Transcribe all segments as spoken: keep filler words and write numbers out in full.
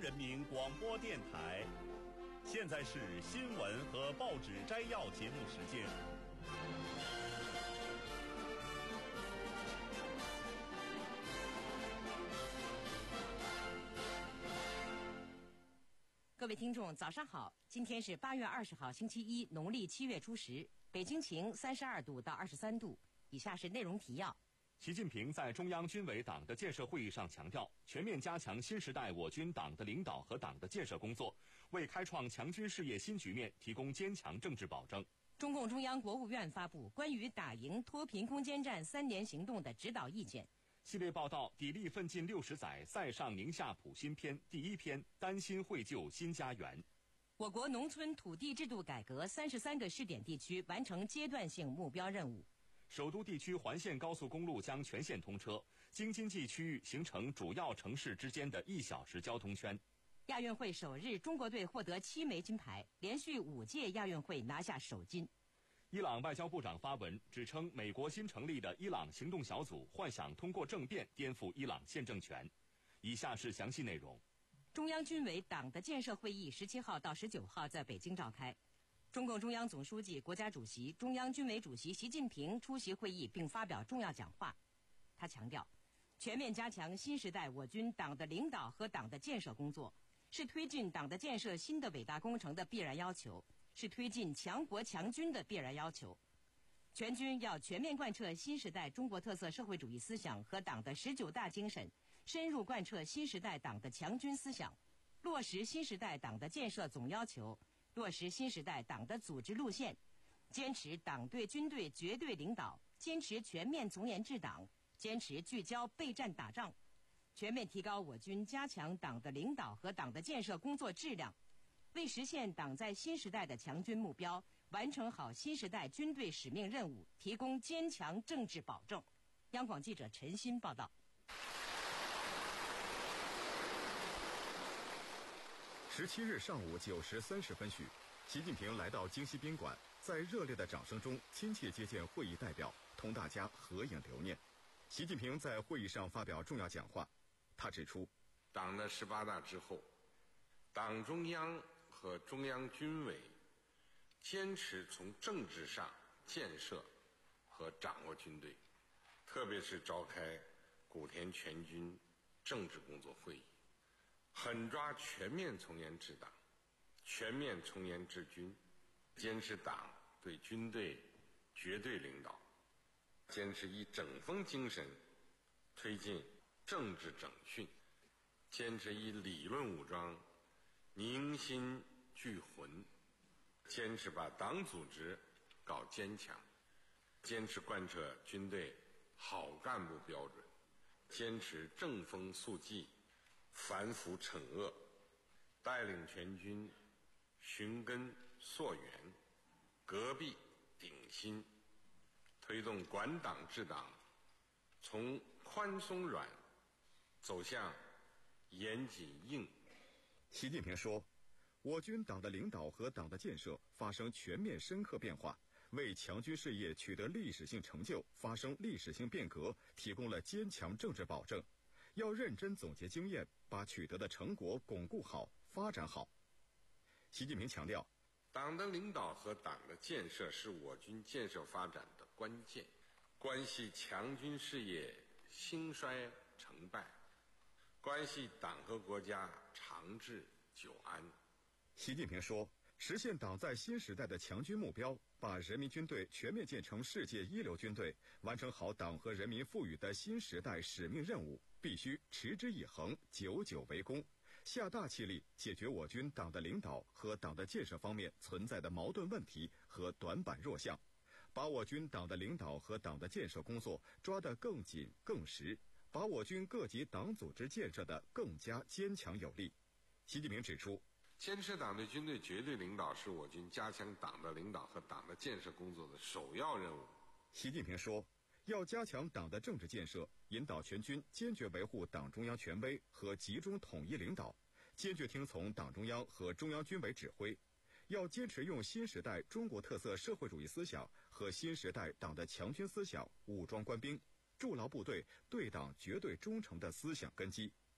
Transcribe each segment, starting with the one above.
人民广播电台。现在是新闻和报纸摘要节目时间。 各位听众早上好，今天是八月二十号星期一，农历七月初十，北京晴三十二度到二十三度。以下是内容提要。 习近平在中央军委党的建设会议上强调，全面加强新时代我军党的领导和党的建设工作，为开创强军事业新局面提供坚强政治保证。 中共中央国务院发布关于打赢脱贫攻坚战三年行动的指导意见。 系列报道砥砺奋进六十载，塞上宁夏普新篇第一篇，丹心绘就新家园。 我国农村土地制度改革三十三个试点地区完成阶段性目标任务。 首都地区环线高速公路将全线通车，京津冀区域形成主要城市之间的一小时交通圈。 亚运会首日，中国队获得七枚金牌，连续五届亚运会拿下首金。 伊朗外交部长发文指称，美国新成立的伊朗行动小组幻想通过政变颠覆伊朗现政权。以下是详细内容。 中央军委党的建设会议十七号到十九号在北京召开。中共中央总书记、国家主席、中央军委主席习近平出席会议并发表重要讲话。他强调，全面加强新时代我军党的领导和党的建设工作，是推进党的建设新的伟大工程的必然要求，是推进强国强军的必然要求。全军要全面贯彻新时代中国特色社会主义思想和党的十九大精神，深入贯彻新时代党的强军思想，落实新时代党的建设总要求，落实新时代党的组织路线，坚持党对军队绝对领导，坚持全面从严治党，坚持聚焦备战打仗，全面提高我军加强党的领导和党的建设工作质量，为实现党在新时代的强军目标，完成好新时代军队使命任务，提供坚强政治保证。央广记者陈鑫报道。 十七日上午九时三十分许，习近平来到京西宾馆，在热烈的掌声中亲切接见会议代表，同大家合影留念。习近平在会议上发表重要讲话，他指出， 党的十八大之后，党中央和中央军委坚持从政治上建设和掌握军队，特别是召开古田全军政治工作会议，狠抓全面从严治党，全面从严治军，坚持党对军队绝对领导，坚持以整风精神推进政治整训，坚持以理论武装凝心聚魂，坚持把党组织搞坚强，坚持贯彻军队好干部标准，坚持正风肃纪，反腐惩恶，带领全军寻根溯源，革弊鼎新，推动管党治党从宽松软走向严谨硬。 习近平说，我军党的领导和党的建设发生全面深刻变化，为强军事业取得历史性成就发生历史性变革提供了坚强政治保证。要认真总结经验，把取得的成果巩固好、发展好。习近平强调， 党的领导和党的建设是我军建设发展的关键，关系强军事业兴衰成败，关系党和国家长治久安。 习近平说，实现党在新时代的强军目标，把人民军队全面建成世界一流军队，完成好党和人民赋予的新时代使命任务，必须持之以恒，久久为功，下大气力解决我军党的领导和党的建设方面存在的矛盾问题和短板弱项，把我军党的领导和党的建设工作抓得更紧更实，把我军各级党组织建设得更加坚强有力。习近平指出， 坚持党对军队绝对领导是我军加强党的领导和党的建设工作的首要任务。 习近平说，要加强党的政治建设，引导全军坚决维护党中央权威和集中统一领导，坚决听从党中央和中央军委指挥，要坚持用新时代中国特色社会主义思想和新时代党的强军思想武装官兵，筑牢部队对党绝对忠诚的思想根基。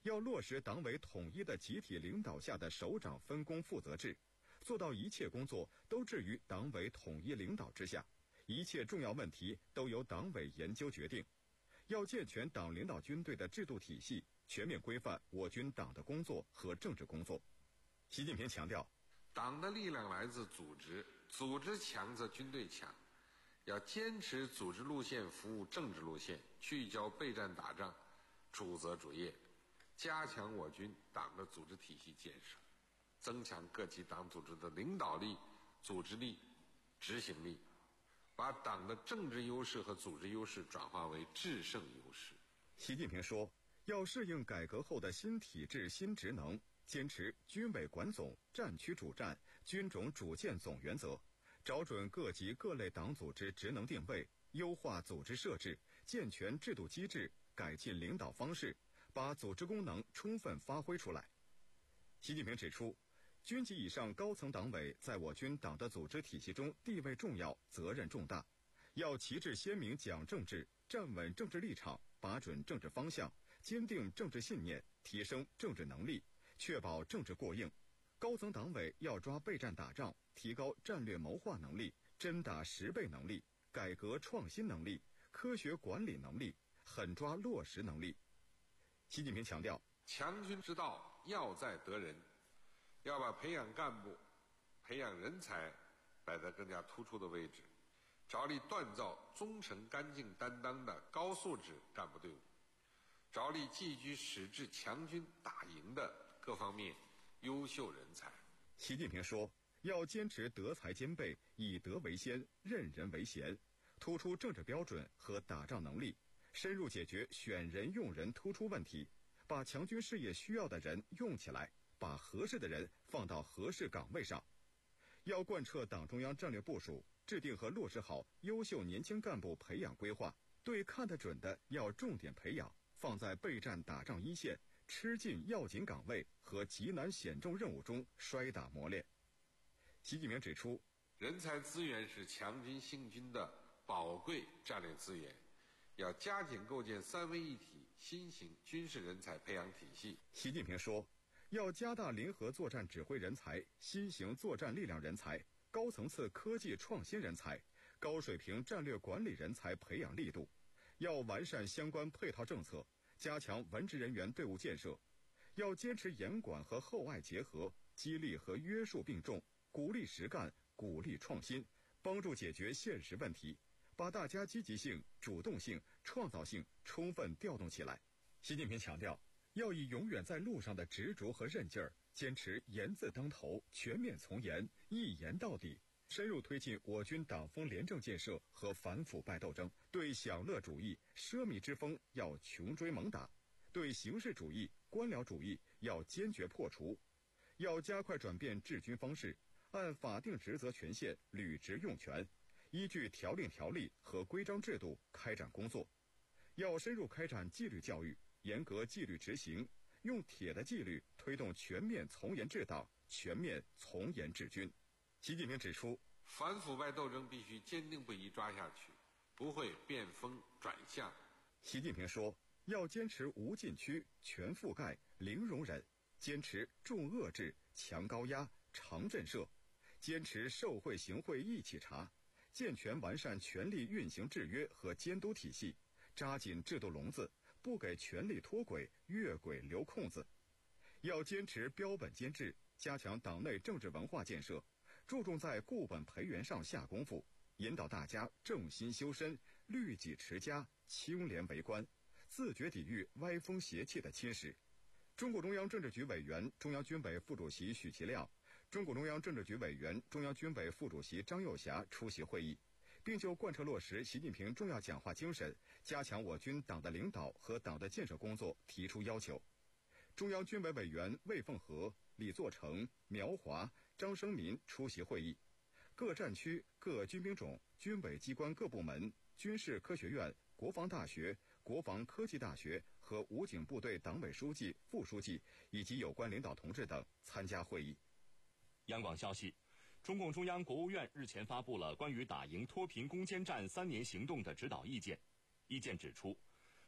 要落实党委统一的集体领导下的首长分工负责制，做到一切工作都置于党委统一领导之下，一切重要问题都由党委研究决定。要健全党领导军队的制度体系，全面规范我军党的工作和政治工作。习近平强调， 党的力量来自组织，组织强则军队强。要坚持组织路线服务政治路线，聚焦备战打仗，主责主业，加强我军党的组织体系建设，增强各级党组织的领导力、组织力、执行力，把党的政治优势和组织优势转化为制胜优势。 习近平说，要适应改革后的新体制、新职能，坚持军委管总、战区主战、军种主建总原则，找准各级各类党组织职能定位，优化组织设置，健全制度机制，改进领导方式，把组织功能充分发挥出来。习近平指出，军级以上高层党委在我军党的组织体系中地位重要，责任重大，要旗帜鲜明讲政治，站稳政治立场，把准政治方向，坚定政治信念，提升政治能力，确保政治过硬。高层党委要抓备战打仗，提高战略谋划能力、真打实备能力、改革创新能力、科学管理能力、狠抓落实能力。习近平强调， 强军之道要在得人，要把培养干部、培养人才摆在更加突出的位置，着力锻造忠诚、干净、担当的高素质干部队伍，着力寄居矢志强军打赢的各方面优秀人才。 习近平说，要坚持德才兼备，以德为先，任人为贤，突出政治标准和打仗能力，深入解决选人用人突出问题，把强军事业需要的人用起来，把合适的人放到合适岗位上。要贯彻党中央战略部署，制定和落实好优秀年轻干部培养规划，对看得准的要重点培养，放在备战打仗一线，吃进要紧岗位和极难险重任务中摔打磨练。习近平指出， 人才资源是强军兴军的宝贵战略资源，要加紧构建三位一体新型军事人才培养体系。 习近平说，要加大联合作战指挥人才、新型作战力量人才、高层次科技创新人才、高水平战略管理人才培养力度，要完善相关配套政策，加强文职人员队伍建设，要坚持严管和厚爱结合，激励和约束并重，鼓励实干，鼓励创新，帮助解决现实问题，把大家积极性、主动性、创造性充分调动起来。习近平强调，要以永远在路上的执着和韧劲儿，坚持严字当头、全面从严、一严到底，深入推进我军党风廉政建设和反腐败斗争，对享乐主义、奢靡之风要穷追猛打，对形式主义、官僚主义要坚决破除，要加快转变治军方式，按法定职责权限履职用权，依据条令条例和规章制度开展工作，要深入开展纪律教育，严格纪律执行，用铁的纪律推动全面从严治党、全面从严治军。习近平指出， 反腐败斗争必须坚定不移抓下去，不会变风转向。 习近平说，要坚持无禁区、全覆盖、零容忍，坚持重遏制、强高压、长震慑，坚持受贿行贿一起查，健全完善权力运行制约和监督体系，扎紧制度笼子，不给权力脱轨、越轨留空子。要坚持标本兼治，加强党内政治文化建设，注重在固本培元上下功夫，引导大家正心修身、律己持家、清廉为官，自觉抵御歪风邪气的侵蚀。中共中央政治局委员、中央军委副主席许其亮、中共中央政治局委员、中央军委副主席张又侠出席会议，并就贯彻落实习近平重要讲话精神，加强我军党的领导和党的建设工作提出要求。中央军委委员魏凤和、李作成、苗华、张生民出席会议。各战区、各军兵种、军委机关各部门、军事科学院、国防大学、国防科技大学和武警部队党委书记、副书记以及有关领导同志等参加会议。 央广消息，中共中央、国务院日前发布了关于打赢脱贫攻坚战三年行动的指导意见。意见指出，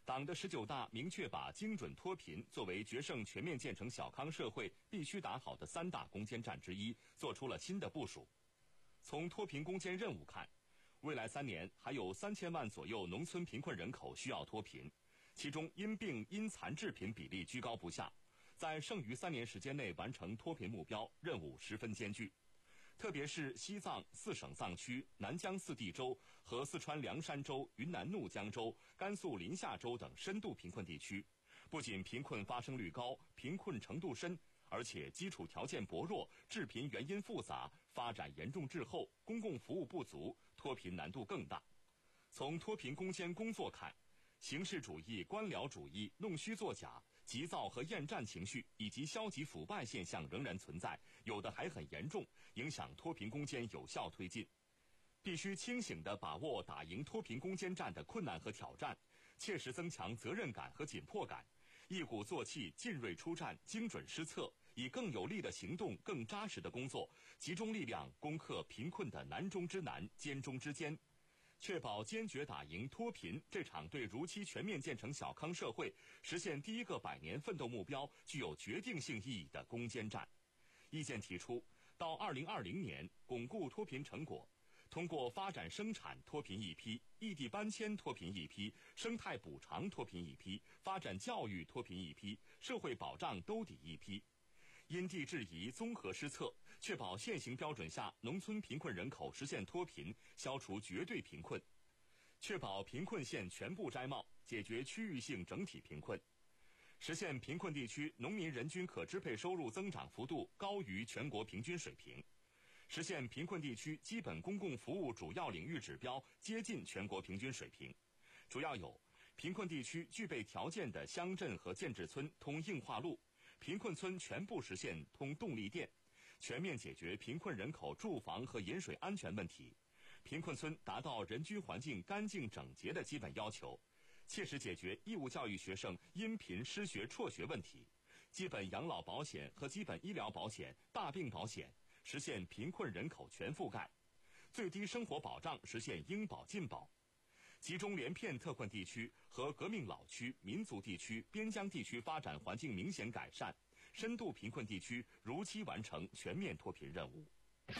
党的十九大明确把精准脱贫作为决胜全面建成小康社会必须打好的三大攻坚战之一，做出了新的部署。从脱贫攻坚任务看，未来三年还有三千万左右农村贫困人口需要脱贫，其中因病因残致贫比例居高不下，在剩余三年时间内完成脱贫目标，任务十分艰巨。特别是西藏四省藏区、南疆四地州和四川凉山州、云南怒江州、甘肃临夏州等深度贫困地区，不仅贫困发生率高、贫困程度深，而且基础条件薄弱、致贫原因复杂、发展严重滞后、公共服务不足，脱贫难度更大。从脱贫攻坚工作看，形式主义、官僚主义、弄虚作假、急躁和厌战情绪以及消极腐败现象仍然存在，有的还很严重，影响脱贫攻坚有效推进。必须清醒地把握打赢脱贫攻坚战的困难和挑战，切实增强责任感和紧迫感，一鼓作气，进锐出战，精准施策，以更有力的行动、更扎实的工作，集中力量攻克贫困的难中之难、艰中之艰，确保坚决打赢脱贫这场对如期全面建成小康社会、实现第一个百年奋斗目标具有决定性意义的攻坚战。意见提出，到二零二零年巩固脱贫成果，通过发展生产脱贫一批、异地搬迁脱贫一批、生态补偿脱贫一批、发展教育脱贫一批、社会保障兜底一批，因地制宜综合施策，确保现行标准下农村贫困人口实现脱贫，消除绝对贫困，确保贫困县全部摘帽，解决区域性整体贫困，实现贫困地区农民人均可支配收入增长幅度高于全国平均水平，实现贫困地区基本公共服务主要领域指标接近全国平均水平。主要有贫困地区具备条件的乡镇和建制村通硬化路，贫困村全部实现通动力电，全面解决贫困人口住房和饮水安全问题，贫困村达到人居环境干净整洁的基本要求，切实解决义务教育学生因贫失学辍学问题，基本养老保险和基本医疗保险、大病保险实现贫困人口全覆盖，最低生活保障实现应保尽保，集中连片特困地区和革命老区、民族地区、边疆地区发展环境明显改善，深度贫困地区如期完成全面脱贫任务。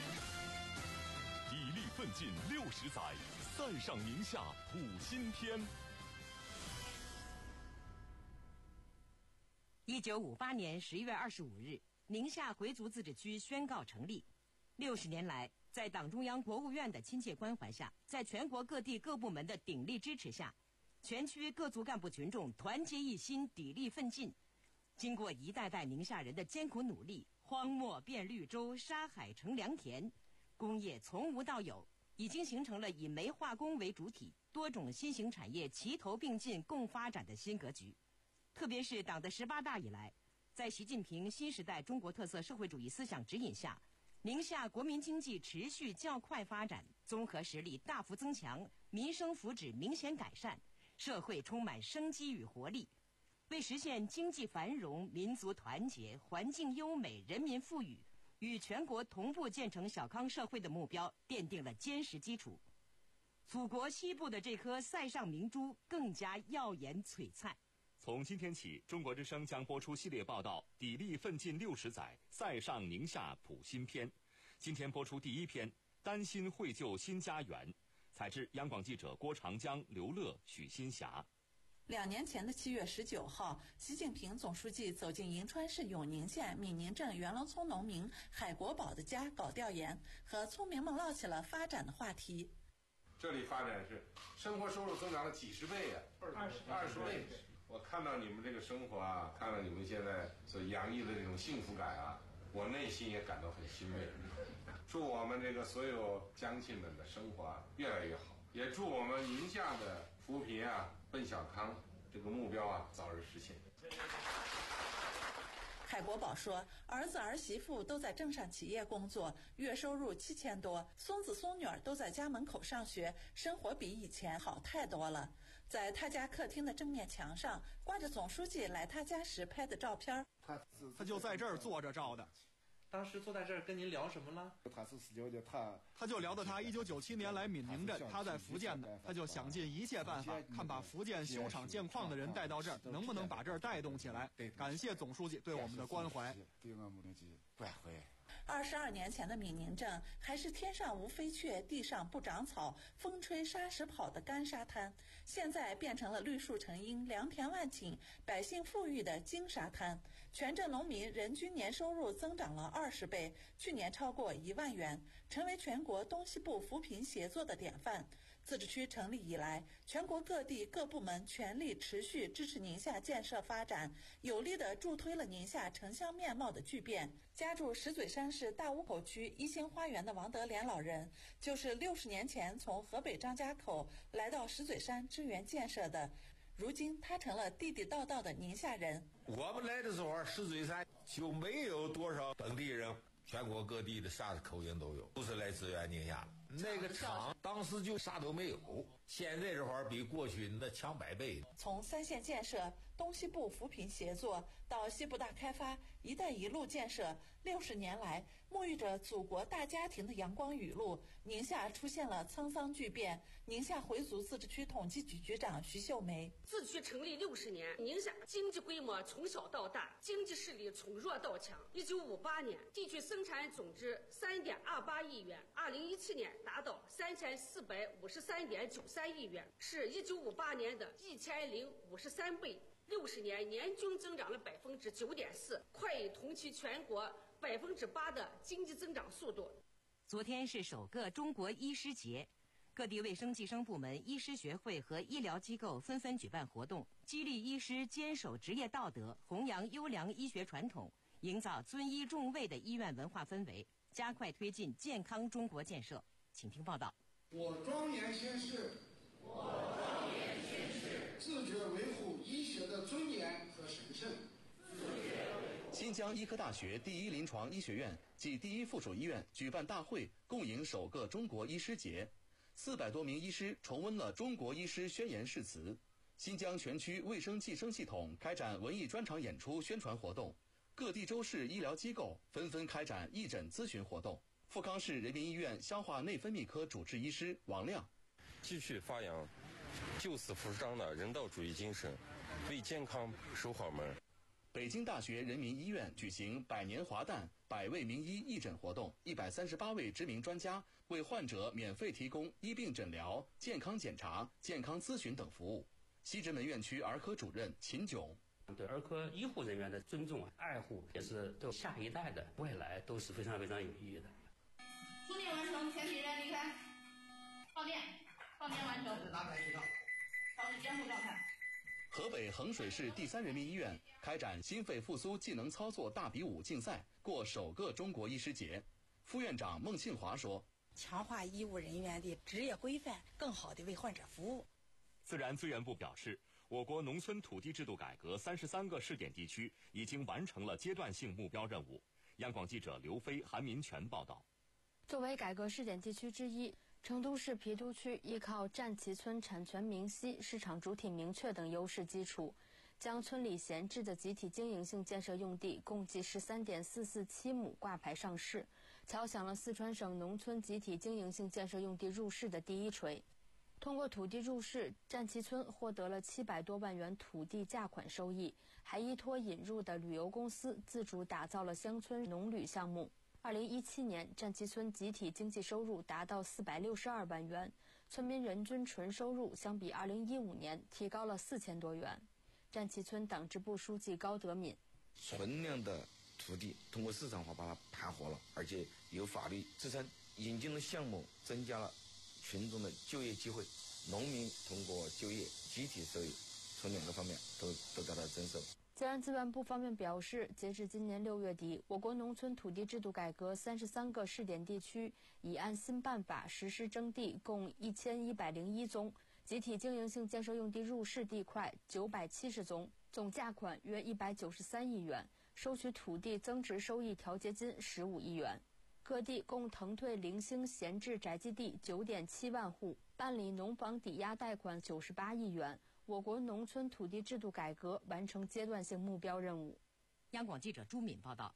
砥砺奋进六十载，塞上宁夏普新篇。 一九五八年十月二十五日，宁夏回族自治区宣告成立。六十年来，在党中央、国务院的亲切关怀下，在全国各地各部门的鼎力支持下，全区各族干部群众团结一心，砥砺奋进。经过一代代宁夏人的艰苦努力，荒漠变绿洲，沙海成良田，工业从无到有，已经形成了以煤化工为主体、多种新型产业齐头并进共发展的新格局。特别是党的十八大以来，在习近平新时代中国特色社会主义思想指引下，宁夏国民经济持续较快发展，综合实力大幅增强，民生福祉明显改善，社会充满生机与活力，为实现经济繁荣、民族团结、环境优美、人民富裕，与全国同步建成小康社会的目标奠定了坚实基础。祖国西部的这颗塞上明珠更加耀眼璀璨。 从今天起，中国之声将播出系列报道《砥砺奋进六十载，塞上宁夏普新篇》。今天播出第一篇《丹心绘就新家园》，采自央广记者郭长江、刘乐、许新霞。 两年前的七月十九号，习近平总书记走进银川市永宁县闽宁镇元龙村农民海国宝的家搞调研，和村民们唠起了发展的话题。 这里发展是生活收入增长了几十倍呀、啊，二十二十倍。我看到你们这个生活啊，看到你们现在所洋溢的这种幸福感啊，我内心也感到很欣慰。祝我们这个所有乡亲们的生活啊越来越好，也祝我们宁夏的扶贫啊、奔小康这个目标啊早日实现。 海国宝说，儿子儿媳妇都在镇上企业工作，月收入七千多，孙子孙女儿都在家门口上学，生活比以前好太多了。在他家客厅的正面墙上挂着总书记来他家时拍的照片， 他他就在这儿坐着照的。 当时坐在这儿跟您聊什么了？ 他是了解他， 他就聊到他一九九七年来闽宁镇，他在福建的，他就想尽一切办法，看把福建修厂建矿的人带到这儿，能不能把这儿带动起来。感谢总书记对我们的关怀。 对我们的关怀。 二十二年前的闽宁镇还是天上无飞雀，地上不长草，风吹沙石跑的干沙滩，现在变成了绿树成荫、良田万顷、百姓富裕的金沙滩。全镇农民人均年收入增长了二十倍，去年超过一万元，成为全国东西部扶贫协作的典范。自治区成立以来，全国各地各部门全力持续支持宁夏建设发展，有力地助推了宁夏城乡面貌的巨变。家住石嘴山市大坞口区一兴花园的王德莲老人，就是六十年前从河北张家口来到石嘴山支援建设的。如今他成了地地道道的宁夏人。 我们来的时候，石嘴山就没有多少本地人，全国各地的啥口音都有，都是来支援宁夏的。那个厂当时就啥都没有，现在这会儿比过去那强百倍。 从三线建设、东西部扶贫协作到西部大开发、一带一路建设，六十年来，沐浴着祖国大家庭的阳光雨露，宁夏出现了沧桑巨变。宁夏回族自治区统计局局长徐秀梅： 自治区成立六十年，宁夏经济规模从小到大，经济实力从弱到强。一九五八年，地区生产总值三点二八亿元，二零一七年达到三千四百五十三点九三亿元，是一九五八年的一千零五十三倍。六十年年均增长了百分之九点四，快于同期全国百分之八的经济增长速度。 昨天是首个中国医师节，各地卫生计生部门、医师学会和医疗机构纷纷举办活动，激励医师坚守职业道德，弘扬优良医学传统，营造尊医重卫的医院文化氛围，加快推进健康中国建设。请听报道。 我庄严宣誓，我庄严宣誓，自觉维护医学的尊严和神圣。 新疆医科大学第一临床医学院暨第一附属医院举办大会，共迎首个中国医师节。四百多名医师重温了中国医师宣言誓词。新疆全区卫生计生系统开展文艺专场演出宣传活动，各地州市医疗机构纷纷开展义诊咨询活动。富康市人民医院消化内分泌科主治医师王亮： 继续发扬救死扶伤的人道主义精神，为健康守好门。 北京大学人民医院举行百年华诞百位名医义诊活动，一百三十八位知名专家为患者免费提供医病诊疗、健康检查、健康咨询等服务。西直门院区儿科主任秦炯： 对儿科医护人员的尊重、爱护，也是对下一代的未来都是非常非常有意义的。 书面完成，全体人离开。放电，放电完成。拿开渠道，保持监护状态。 河北衡水市第三人民医院开展心肺复苏技能操作大比武竞赛，过首个中国医师节。副院长孟庆华说： 强化医务人员的职业规范，更好地为患者服务。 自然资源部表示，我国农村土地制度改革三十三个试点地区已经完成了阶段性目标任务。央广记者刘飞、韩民全报道。 作为改革试点地区之一，成都市郫都区依靠占旗村产权明晰、市场主体明确等优势基础，将村里闲置的集体经营性建设用地共计十三点四四七亩挂牌上市，敲响了四川省农村集体经营性建设用地入市的第一锤。通过土地入市，占旗村获得了七百多万元土地价款收益，还依托引入的旅游公司自主打造了乡村农旅项目。二零一七年，占旗村集体经济收入达到四百六十二万元，村民人均纯收入相比二零一五年提高了四千多元。占旗村党支部书记高德敏： 存量的土地通过市场化把它盘活了，而且有法律支撑，引进的项目增加了群众的就业机会，农民通过就业集体受益，从两个方面都都得到增收。 自然资源部方面表示，截至今年六月底，我国农村土地制度改革三十三个试点地区已按新办法实施征地共一千一百零一宗，集体经营性建设用地入市地块九百七十宗，总价款约一百九十三亿元，收取土地增值收益调节金十五亿元。各地共腾退零星闲置宅基地九点七万户，办理农房抵押贷款九十八亿元。我国农村土地制度改革完成阶段性目标任务。 央广记者朱敏报道。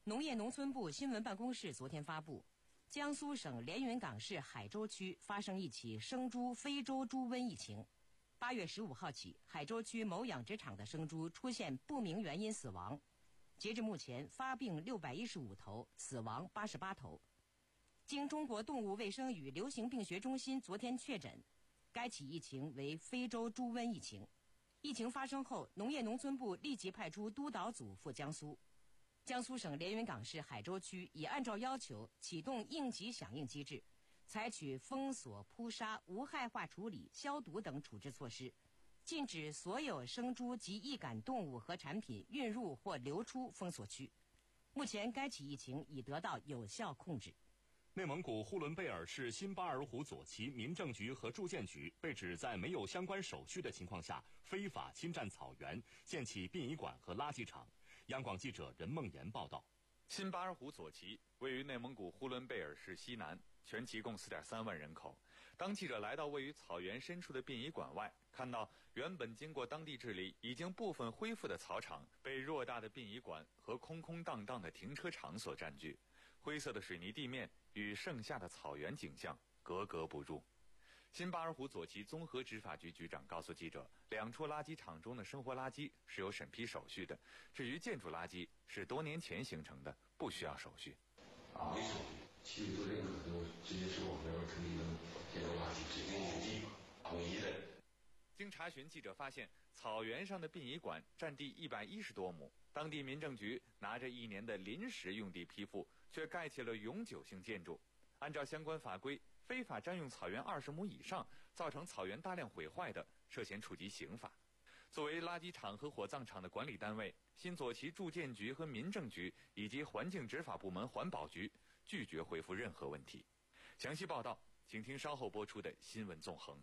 农业农村部新闻办公室昨天发布，江苏省连云港市海州区发生一起生猪非洲猪瘟疫情。八月十五号起，海州区某养殖场的生猪出现不明原因死亡，截至目前发病六百一十五头，死亡八十八头。经中国动物卫生与流行病学中心昨天确诊，该起疫情为非洲猪瘟疫情。疫情发生后，农业农村部立即派出督导组赴江苏。江苏省连云港市海州区已按照要求启动应急响应机制，采取封锁、扑杀、无害化处理、消毒等处置措施，禁止所有生猪及易感动物和产品运入或流出封锁区。目前，该起疫情已得到有效控制。 内蒙古呼伦贝尔市新巴尔虎左旗民政局和住建局被指在没有相关手续的情况下非法侵占草原，建起殡仪馆和垃圾场。央广记者任梦妍报道。 新巴尔虎左旗位于内蒙古呼伦贝尔市西南，全旗共 四点三万人口。当记者来到位于草原深处的殡仪馆外，看到原本经过当地治理已经部分恢复的草场被偌大的殡仪馆和空空荡荡的停车场所占据，灰色的水泥地面与盛夏的草原景象格格不入。新巴尔虎左旗综合执法局局长告诉记者，两处垃圾场中的生活垃圾是有审批手续的，至于建筑垃圾是多年前形成的，不需要手续。 啊，没手续，其实做任何都直接是我们要成立的建筑垃圾指定有地统一的。 经查询，记者发现草原上的殡仪馆占地一百一十多亩，当地民政局拿着一年的临时用地批复，却盖起了永久性建筑。按照相关法规，非法占用草原二十亩以上，造成草原大量毁坏的，涉嫌触及刑法。作为垃圾场和火葬场的管理单位，新左旗住建局和民政局以及环境执法部门环保局拒绝回复任何问题。详细报道，请听稍后播出的新闻纵横。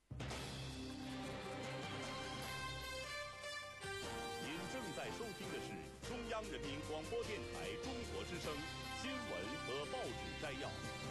您正在收听的是中央人民广播电台中国之声新闻和报纸摘要。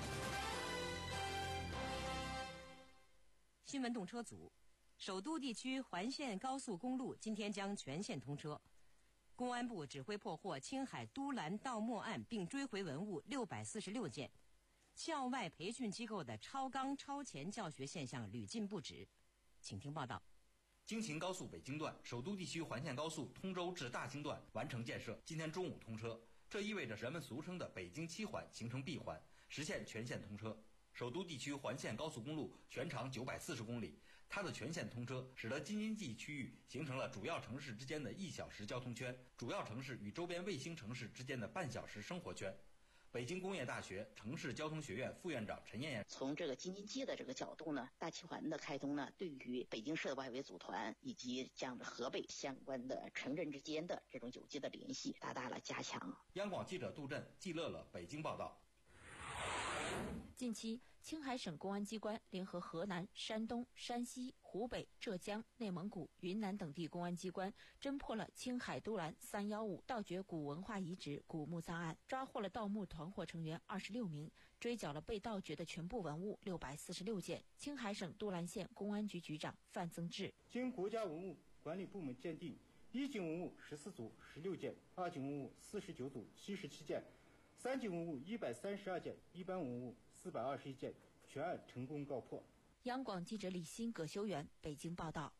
新闻动车组，首都地区环线高速公路今天将全线通车。公安部指挥破获青海都兰盗墓案，并追回文物六百四十六件。校外培训机构的超纲超前教学现象屡禁不止。请听报道。 京秦高速北京段、首都地区环线高速通州至大兴段完成建设，今天中午通车。这意味着人们俗称的北京七环形成闭环，实现全线通车。首都地区环线高速公路全长九百四十公里，它的全线通车使得京津冀区域形成了主要城市之间的一小时交通圈，主要城市与周边卫星城市之间的半小时生活圈。北京工业大学城市交通学院副院长陈艳艳， 从这个京津冀的这个角度呢，大七环的开通呢，对于北京市的外围组团以及这样的河北相关的城镇之间的这种有机的联系，大大了加强。 央广记者杜振、季乐乐北京报道。 近期，青海省公安机关联合河南、山东、山西、湖北、浙江、内蒙古、云南等地公安机关，侦破了青海都兰三一五盗掘古文化遗址古墓葬案，抓获了盗墓团伙成员二十六名，追缴了被盗掘的全部文物六百四十六件。青海省都兰县公安局局长范增志： 经国家文物管理部门鉴定，一级文物十四组十六件，二级文物四十九组七十七件，三级文物一百三十二件，一般文物四百二十一件，全案成功告破。 央广记者李欣、葛修元北京报道。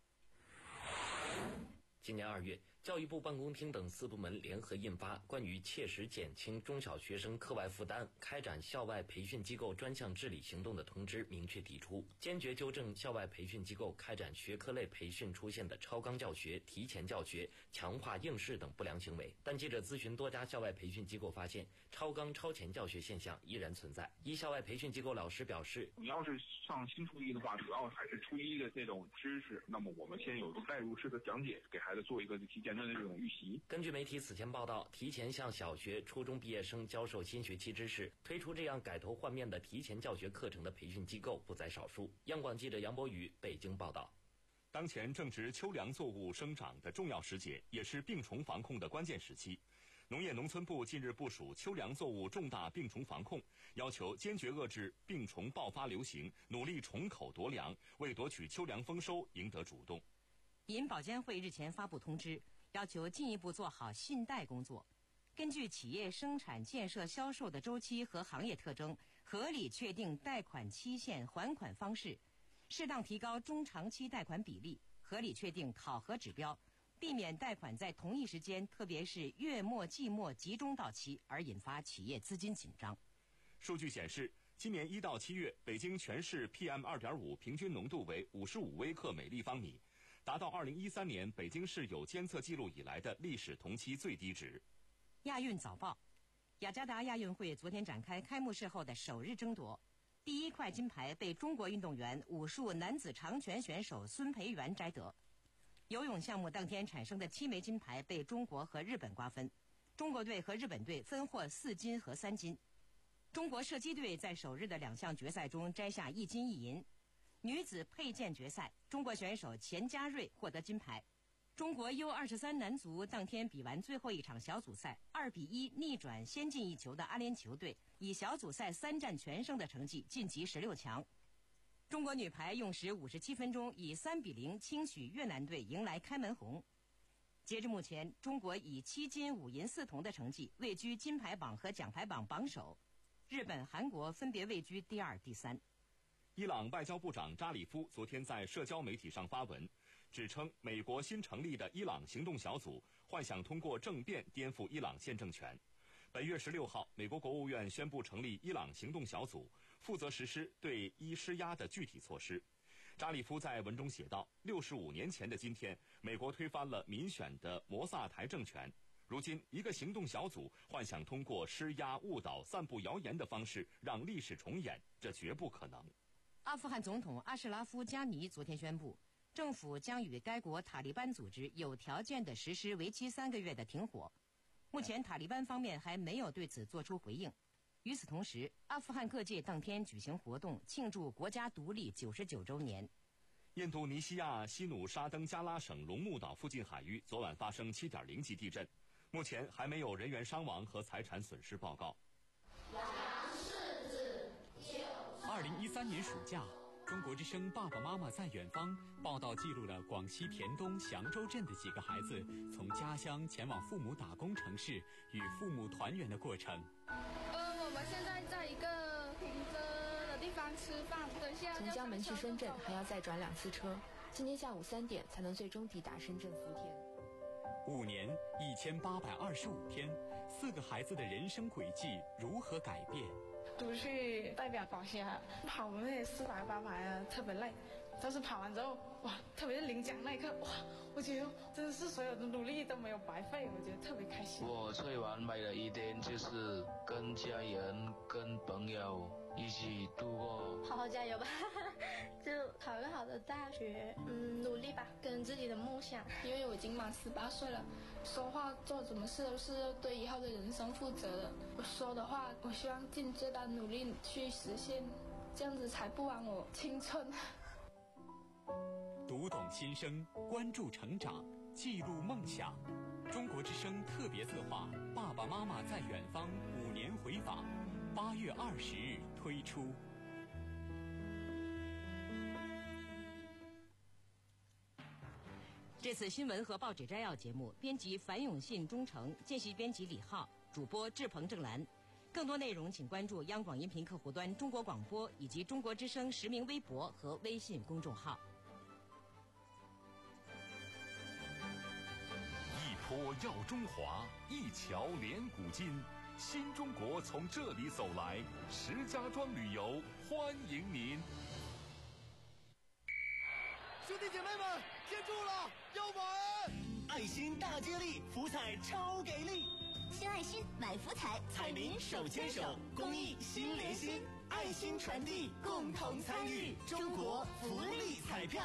今年二月，教育部办公厅等四部门联合印发《关于切实减轻中小学生课外负担、开展校外培训机构专项治理行动的通知》，明确提出，坚决纠正校外培训机构开展学科类培训出现的超纲教学、提前教学、强化应试等不良行为。但记者咨询多家校外培训机构发现，超纲超前教学现象依然存在。一校外培训机构老师表示， 你要是上新初一的话，主要还是初一的这种知识，那么我们先有个代入式的讲解，给孩子做一个提前的这种预习。 根据媒体此前报道，提前向小学、初中毕业生教授新学期知识，推出这样改头换面的提前教学课程的培训机构不在少数。央广记者杨博宇北京报道。 当前正值秋粮作物生长的重要时节，也是病虫防控的关键时期。农业农村部近日部署秋粮作物重大病虫防控，要求坚决遏制病虫爆发流行，努力虫口夺粮，为夺取秋粮丰收赢得主动。 银保监会日前发布通知，要求进一步做好信贷工作。 根据企业生产、建设、销售的周期和行业特征，合理确定贷款期限、还款方式，适当提高中长期贷款比例，合理确定考核指标，避免贷款在同一时间，特别是月末、季末集中到期，而引发企业资金紧张。 数据显示，今年一到七月，北京全市 P M 二点五 平均浓度为五十五微克每立方米，达到二零一三年北京市有监测记录以来的历史同期最低值。 亚运早报，雅加达亚运会昨天展开开幕式后的首日争夺，第一块金牌被中国运动员武术男子长拳选手孙培元摘得。游泳项目当天产生的七枚金牌被中国和日本瓜分，中国队和日本队分获四金和三金。中国射击队在首日的两项决赛中摘下一金一银。女子佩剑决赛，中国选手钱嘉瑞获得金牌。中国 U 二十三 男足当天比完最后一场小组赛，二比一逆转先进一球的阿联酋队，以小组赛三战全胜的成绩晋级十六强。中国女排用时五十七分钟以三比零轻取越南队，迎来开门红。截至目前，中国以七金五银四铜的成绩位居金牌榜和奖牌榜榜首，日本、韩国分别位居第二、第三。 伊朗外交部长扎里夫昨天在社交媒体上发文，指称美国新成立的伊朗行动小组幻想通过政变颠覆伊朗现政权。本月十六号，美国国务院宣布成立伊朗行动小组，负责实施对伊施压的具体措施。扎里夫在文中写道：六十五年前的今天，美国推翻了民选的摩萨台政权。如今，一个行动小组幻想通过施压、误导、散布谣言的方式让历史重演，这绝不可能。 阿富汗总统阿什拉夫·加尼昨天宣布，政府将与该国塔利班组织有条件地实施为期三个月的停火。目前，塔利班方面还没有对此作出回应。与此同时，阿富汗各界当天举行活动，庆祝国家独立九十九周年。 印度尼西亚西努沙登加拉省龙目岛附近海域昨晚发生 七点零 级地震，目前还没有人员伤亡和财产损失报告。 二零一三年暑假，中国之声《爸爸妈妈在远方》报道记录了广西田东祥州镇的几个孩子从家乡前往父母打工城市与父母团圆的过程。 呃，我们现在在一个停车的地方吃饭，等下从江门去深圳还要再转两次车，今天下午三点才能最终抵达深圳福田。 五年一千八百二十五天，四个孩子的人生轨迹如何改变？ 出去代表保峡跑那些四百八百啊，特别累。但是跑完之后，哇，特别是领奖那一刻，哇，我觉得真的是所有的努力都没有白费，我觉得特别开心。 我最完美的一天就是跟家人、跟朋友一起度过。 好好加油吧，就考个好的大学，嗯，努力吧，跟自己的梦想。因为我已经满十八岁了，说话做什么事都是对以后的人生负责的。我说的话，我希望尽最大努力去实现，这样子才不枉我青春。 读懂心声，关注成长，记录梦想。中国之声特别策划《爸爸妈妈在远方》五年回访，八月二十日推出。 这次新闻和报纸摘要节目，编辑樊永信、钟诚，见习编辑李浩，主播志鹏、郑兰。更多内容请关注央广音频客户端中国广播以及中国之声实名微博和微信公众号。 一坡耀中华，一桥连古今，新中国从这里走来。石家庄旅游欢迎您。 兄弟姐妹们，接住了，要买！爱心大接力，福彩超给力！ 新爱心买福彩， 彩民手牵手，公益心连心，爱心传递，共同参与中国福利彩票。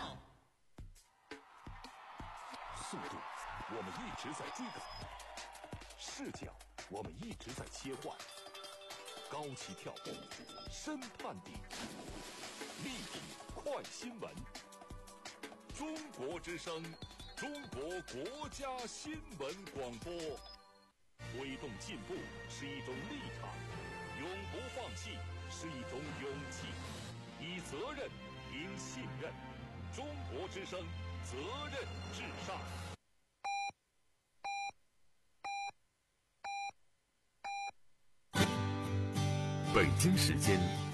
速度，我们一直在追赶；视角，我们一直在切换；高起跳步，深探底，立体快新闻。中国之声，中国国家新闻广播。推动进步是一种立场，永不放弃是一种勇气，以责任赢信任。中国之声，责任至上。 中国之声，中国国家新闻广播，推动进步是一种立场，永不放弃，是一种勇气，以责任赢信任。中国之声，责任至上。 中国之声，中国国家新闻广播，推动进步是一种立场，永不放弃，是一种勇气，以责任至上。 中国之声，责任至上。 中国之声，责任至上。 责任北京时间